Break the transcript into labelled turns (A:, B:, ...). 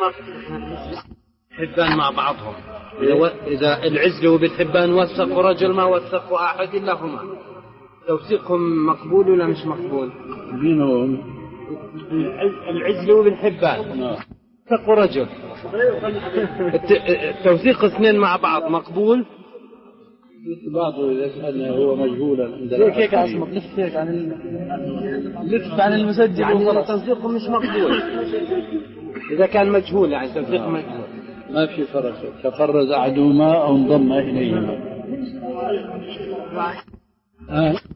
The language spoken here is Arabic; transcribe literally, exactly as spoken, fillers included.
A: حبان مع بعضهم، إذا, إذا العزل وبالحبان وثقوا رجل ما وثقوا أحد إلا هما، توثيقهم مقبول ولا مش مقبول؟
B: بينهم
A: العزل وبالحبان وثقوا رجل، التوثيق اثنين مع بعض مقبول؟
B: بعضه يسأل هو مجهولا
C: عندنا هيك عصمت لف هيك عن لف عن المسجل
A: يعني توثيقه مش مقبول إذا كان مجهول، يعني توثيق مجهول
B: ما في فرق، تفرز أحدهما أو انضم إليهما.